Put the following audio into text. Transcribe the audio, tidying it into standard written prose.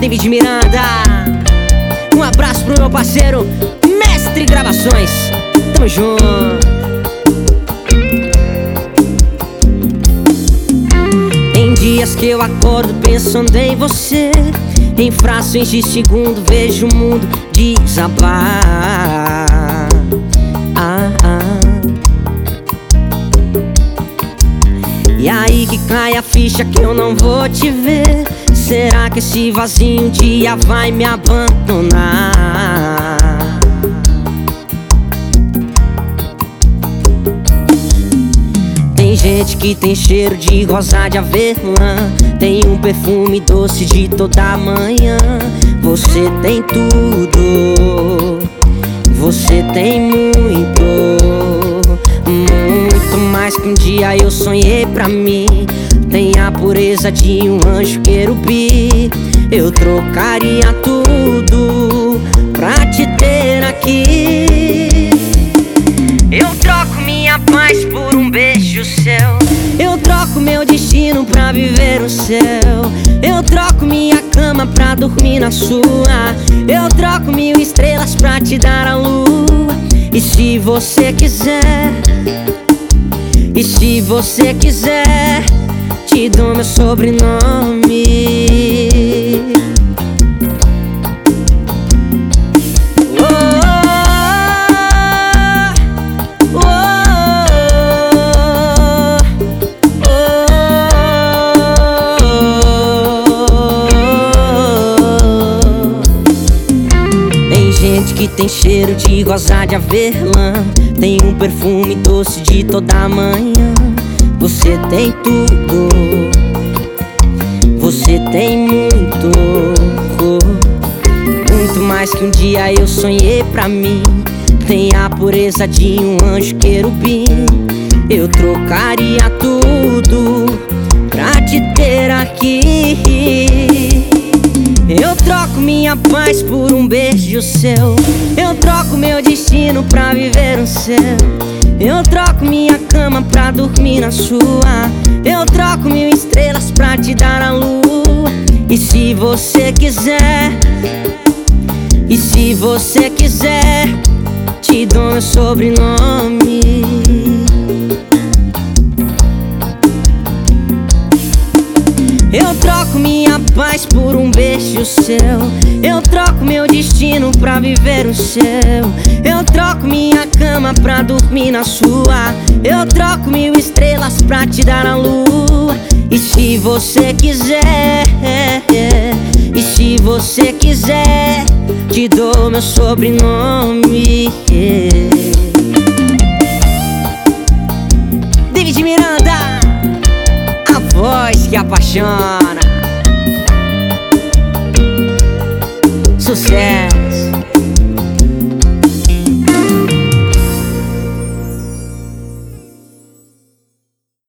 David Miranda. Um abraço pro meu parceiro Mestre Gravações. Tamo junto. Tem dias que eu acordo pensando em você. Em frações de segundo vejo o mundo desabar. E aí que cai a ficha que eu não vou te ver. Será que esse vazio um dia vai me abandonar? Tem gente que tem cheiro de rosa de avelã, tem um perfume doce de toda manhã. Você tem tudo, você tem muito, muito mais que um dia eu sonhei pra mim. Tem a pureza de um anjo querubim. Eu trocaria tudo pra te ter aqui. Eu troco minha paz por um beijo seu. Eu troco meu destino pra viver o céu. Eu troco minha cama pra dormir na sua. Eu troco 1000 estrelas pra te dar a lua. E se você quiser, e se você quiser, te dou meu sobrenome. Tem gente que tem cheiro de rosa de avelã, tem um perfume doce de toda manhã. Você tem tudo, você tem muito, muito mais que um dia eu sonhei pra mim. Tem a pureza de um anjo querubim. Eu trocaria tudo pra te ter aqui. Eu troco minha paz por um beijo seu. Eu troco meu destino pra viver o céu. Eu troco minha cama pra dormir na sua. Eu troco 1000 estrelas pra te dar a lua. E se você quiser, e se você quiser, te dou meu sobrenome. Eu troco minha paz por um beijo seu. Eu troco meu destino pra viver o céu. Eu troco minha cama pra dormir na sua. Eu troco 1000 estrelas pra te dar a lua. E se você quiser, e se você quiser, te dou meu sobrenome. David Miranda, a voz que apaixona. Sucesso.